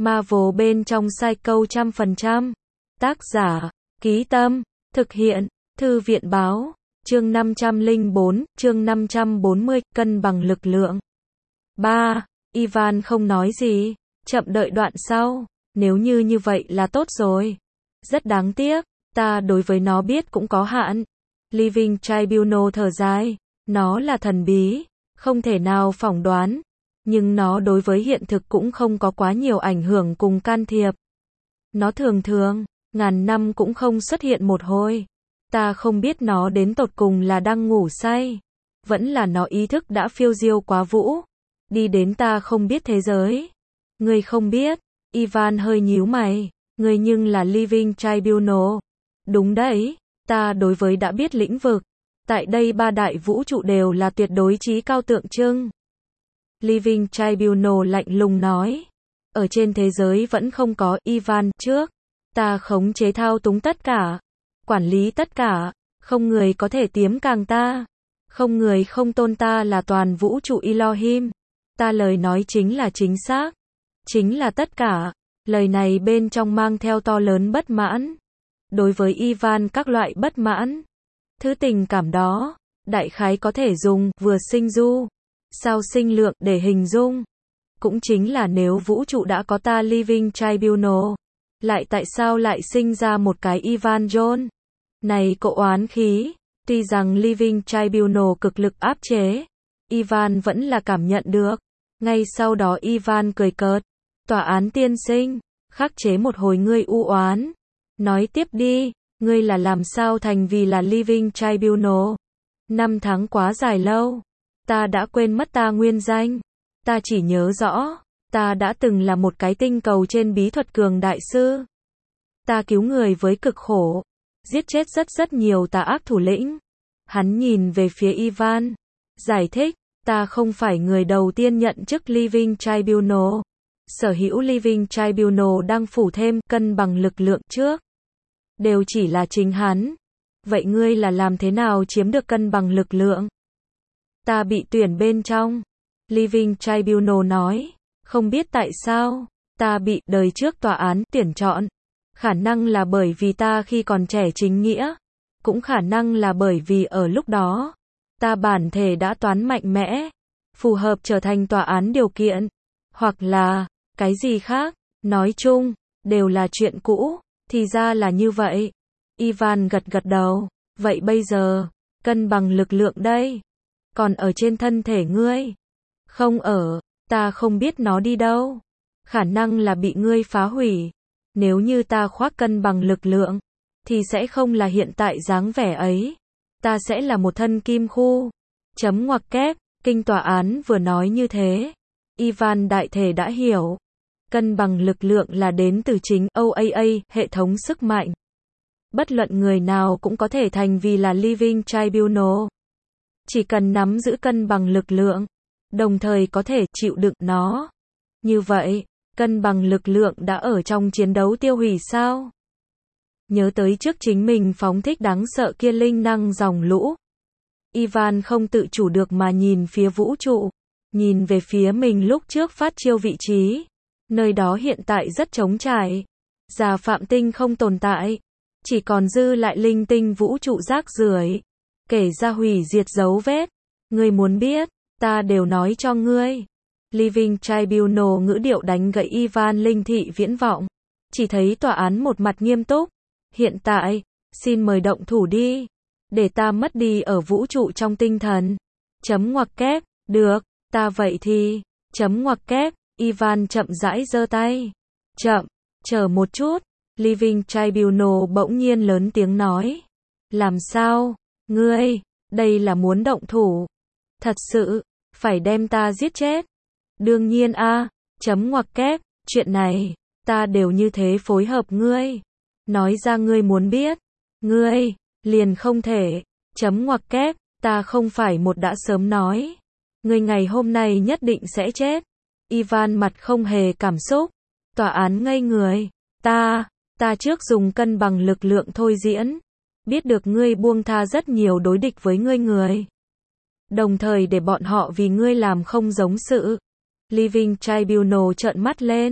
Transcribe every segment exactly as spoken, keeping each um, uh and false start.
Marvel bên trong Psycho trăm phần trăm. Tác giả, Ký Tâm, thực hiện, Thư viện Báo, chương năm trăm lẻ bốn, chương năm trăm bốn mươi, cân bằng lực lượng. ba. Ivan không nói gì, chậm đợi đoạn sau, nếu như như vậy là tốt rồi. Rất đáng tiếc, ta đối với nó biết cũng có hạn. Living Tribunal thở dài, nó là thần bí, không thể nào phỏng đoán, nhưng nó đối với hiện thực cũng không có quá nhiều ảnh hưởng cùng can thiệp. Nó thường thường, ngàn năm cũng không xuất hiện một hồi. Ta không biết nó đến tột cùng là đang ngủ say, vẫn là nó ý thức đã phiêu diêu quá vũ, đi đến ta không biết thế giới. Ngươi không biết, Ivan hơi nhíu mày, ngươi nhưng là Living Tribunal. Đúng đấy, ta đối với đã biết lĩnh vực, tại đây ba đại vũ trụ đều là tuyệt đối trí cao tượng trưng. Living Tribunal lạnh lùng nói, ở trên thế giới vẫn không có Ivan trước, ta khống chế thao túng tất cả, quản lý tất cả, không người có thể tiếm càng ta, không người không tôn ta là toàn vũ trụ Elohim. Ta lời nói chính là chính xác, chính là tất cả. Lời này bên trong mang theo to lớn bất mãn. Đối với Ivan các loại bất mãn, thứ tình cảm đó, đại khái có thể dùng vừa sinh du, sao sinh lượng để hình dung. Cũng chính là nếu vũ trụ đã có ta Living Tribunal, lại tại sao lại sinh ra một cái Ivan John? Này cậu oán khí, tuy rằng Living Tribunal cực lực áp chế, Ivan vẫn là cảm nhận được. Ngay sau đó Ivan cười cợt, tòa án tiên sinh, khắc chế một hồi ngươi u oán. Nói tiếp đi, ngươi là làm sao thành vì là Living Tribunal? Năm tháng quá dài lâu, ta đã quên mất ta nguyên danh. Ta chỉ nhớ rõ, ta đã từng là một cái tinh cầu trên bí thuật cường đại sư. Ta cứu người với cực khổ, giết chết rất rất nhiều tà ác thủ lĩnh. Hắn nhìn về phía Ivan, giải thích, ta không phải người đầu tiên nhận chức Living Tribunal. Sở hữu Living Tribunal đang phủ thêm cân bằng lực lượng trước, đều chỉ là chính hắn. Vậy ngươi là làm thế nào chiếm được cân bằng lực lượng? Ta bị tuyển bên trong. Living Tribunal nói, không biết tại sao, ta bị đời trước tòa án tuyển chọn. Khả năng là bởi vì ta khi còn trẻ chính nghĩa, cũng khả năng là bởi vì ở lúc đó, ta bản thể đã toán mạnh mẽ, phù hợp trở thành tòa án điều kiện, hoặc là, cái gì khác, nói chung, đều là chuyện cũ, thì ra là như vậy. Ivan gật gật đầu, vậy bây giờ, cân bằng lực lượng đây, còn ở trên thân thể ngươi? Không ở, ta không biết nó đi đâu, khả năng là bị ngươi phá hủy. Nếu như ta khoác cân bằng lực lượng, thì sẽ không là hiện tại dáng vẻ ấy. Ta sẽ là một thân kim khu. Chấm ngoặc kép, kinh tòa án vừa nói như thế. Ivan đại thể đã hiểu. Cân bằng lực lượng là đến từ chính o a a, hệ thống sức mạnh. Bất luận người nào cũng có thể thành vì là Living Tribunal. Chỉ cần nắm giữ cân bằng lực lượng, đồng thời có thể chịu đựng nó. Như vậy, cân bằng lực lượng đã ở trong chiến đấu tiêu hủy sao? Nhớ tới trước chính mình phóng thích đáng sợ kia linh năng dòng lũ. Ivan không tự chủ được mà nhìn phía vũ trụ, nhìn về phía mình lúc trước phát chiêu vị trí. Nơi đó hiện tại rất trống trải. Già phạm tinh không tồn tại, chỉ còn dư lại linh tinh vũ trụ rác rưởi, kể ra hủy diệt dấu vết. Ngươi muốn biết, ta đều nói cho ngươi. Living Tribunal ngữ điệu đánh gậy Ivan linh thị viễn vọng. Chỉ thấy tòa án một mặt nghiêm túc. Hiện tại, xin mời động thủ đi. Để ta mất đi ở vũ trụ trong tinh thần. Chấm ngoặc kép, được, ta vậy thì, chấm ngoặc kép, Ivan chậm rãi giơ tay. Chậm, chờ một chút, Living Tribunal bỗng nhiên lớn tiếng nói. Làm sao, ngươi, đây là muốn động thủ. Thật sự, phải đem ta giết chết. Đương nhiên a, chấm ngoặc kép, chuyện này, ta đều như thế phối hợp ngươi. Nói ra ngươi muốn biết, ngươi, liền không thể, chấm ngoặc kép, ta không phải một đã sớm nói. Ngươi ngày hôm nay nhất định sẽ chết. Ivan mặt không hề cảm xúc, tòa án ngây người, ta, ta trước dùng cân bằng lực lượng thôi diễn, biết được ngươi buông tha rất nhiều đối địch với ngươi người. Đồng thời để bọn họ vì ngươi làm không giống sự. Living Tribunal trợn mắt lên.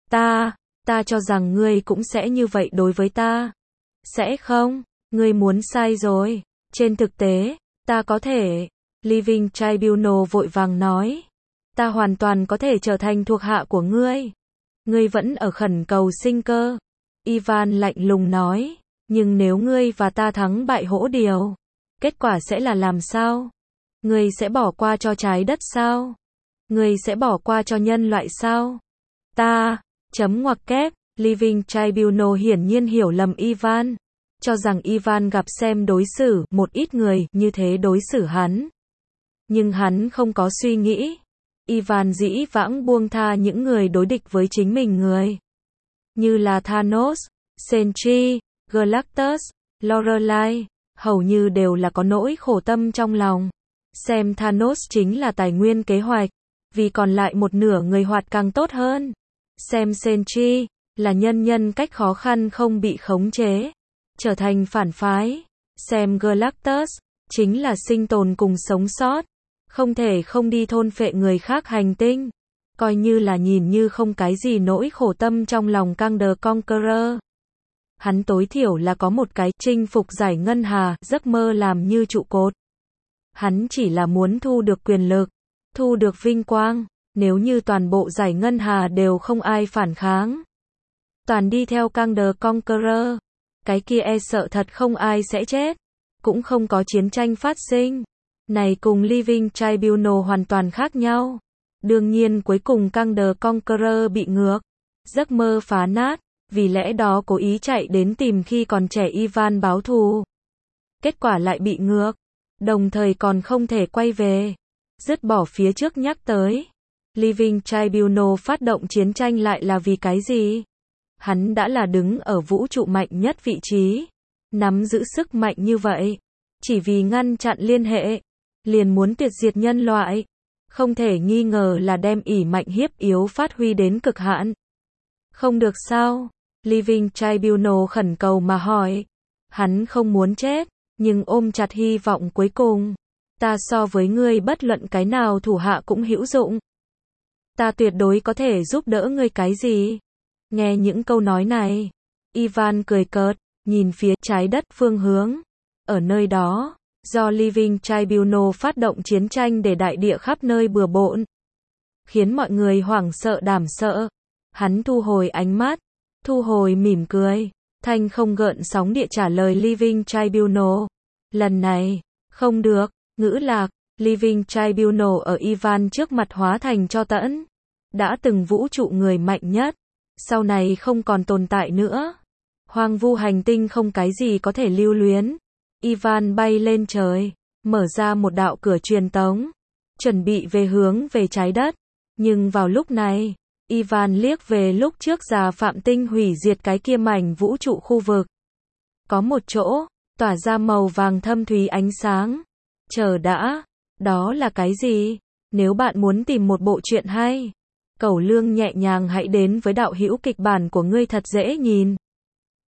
Ta, ta cho rằng ngươi cũng sẽ như vậy đối với ta. Sẽ không? Ngươi muốn sai rồi. Trên thực tế, ta có thể. Living Tribunal vội vàng nói. Ta hoàn toàn có thể trở thành thuộc hạ của ngươi. Ngươi vẫn ở khẩn cầu sinh cơ. Ivan lạnh lùng nói. Nhưng nếu ngươi và ta thắng bại hỗ điều, kết quả sẽ là làm sao? Ngươi sẽ bỏ qua cho trái đất sao? Ngươi sẽ bỏ qua cho nhân loại sao? Ta, chấm ngoặc kép, Living Tribunal hiển nhiên hiểu lầm Ivan, cho rằng Ivan gặp xem đối xử một ít người như thế đối xử hắn. Nhưng hắn không có suy nghĩ. Ivan dĩ vãng buông tha những người đối địch với chính mình người. Như là Thanos, Sentry, Galactus, Lorelei, hầu như đều là có nỗi khổ tâm trong lòng. Xem Thanos chính là tài nguyên kế hoạch, vì còn lại một nửa người hoạt càng tốt hơn. Xem Sentry, là nhân nhân cách khó khăn không bị khống chế, trở thành phản phái. Xem Galactus, chính là sinh tồn cùng sống sót, không thể không đi thôn phệ người khác hành tinh. Coi như là nhìn như không cái gì nỗi khổ tâm trong lòng Kang the Conqueror. Hắn tối thiểu là có một cái chinh phục giải ngân hà, giấc mơ làm như trụ cột. Hắn chỉ là muốn thu được quyền lực, thu được vinh quang. Nếu như toàn bộ giải ngân hà đều không ai phản kháng, toàn đi theo Kang the Conqueror, cái kia e sợ thật không ai sẽ chết, cũng không có chiến tranh phát sinh. Này cùng Living Tribunal hoàn toàn khác nhau. Đương nhiên cuối cùng Kang the Conqueror bị ngược, giấc mơ phá nát, vì lẽ đó cố ý chạy đến tìm khi còn trẻ Ivan báo thù. Kết quả lại bị ngược, đồng thời còn không thể quay về, dứt bỏ phía trước nhắc tới. Living Tribunal phát động chiến tranh lại là vì cái gì? Hắn đã là đứng ở vũ trụ mạnh nhất vị trí, nắm giữ sức mạnh như vậy, chỉ vì ngăn chặn liên hệ, liền muốn tuyệt diệt nhân loại, không thể nghi ngờ là đem ỷ mạnh hiếp yếu phát huy đến cực hạn. Không được sao? Living Tribunal khẩn cầu mà hỏi. Hắn không muốn chết, nhưng ôm chặt hy vọng cuối cùng. Ta so với ngươi bất luận cái nào thủ hạ cũng hữu dụng. Ta tuyệt đối có thể giúp đỡ ngươi cái gì? Nghe những câu nói này, Ivan cười cợt, nhìn phía trái đất phương hướng. Ở nơi đó, do Living Tribunal phát động chiến tranh để đại địa khắp nơi bừa bộn, khiến mọi người hoảng sợ đảm sợ. Hắn thu hồi ánh mắt, thu hồi mỉm cười, thanh không gợn sóng địa trả lời Living Tribunal. Lần này, không được, ngữ lạc, Living Tribunal ở Ivan trước mặt hóa thành tro tẫn. Đã từng vũ trụ người mạnh nhất, sau này không còn tồn tại nữa. Hoang vu hành tinh không cái gì có thể lưu luyến. Ivan bay lên trời, mở ra một đạo cửa truyền tống, chuẩn bị về hướng về trái đất. Nhưng vào lúc này, Ivan liếc về lúc trước già Phạm Tinh hủy diệt cái kia mảnh vũ trụ khu vực. Có một chỗ, tỏa ra màu vàng thâm thúy ánh sáng. Chờ đã, đó là cái gì? Nếu bạn muốn tìm một bộ truyện hay, Cẩu Lương nhẹ nhàng hãy đến với đạo hữu kịch bản của ngươi thật dễ nhìn.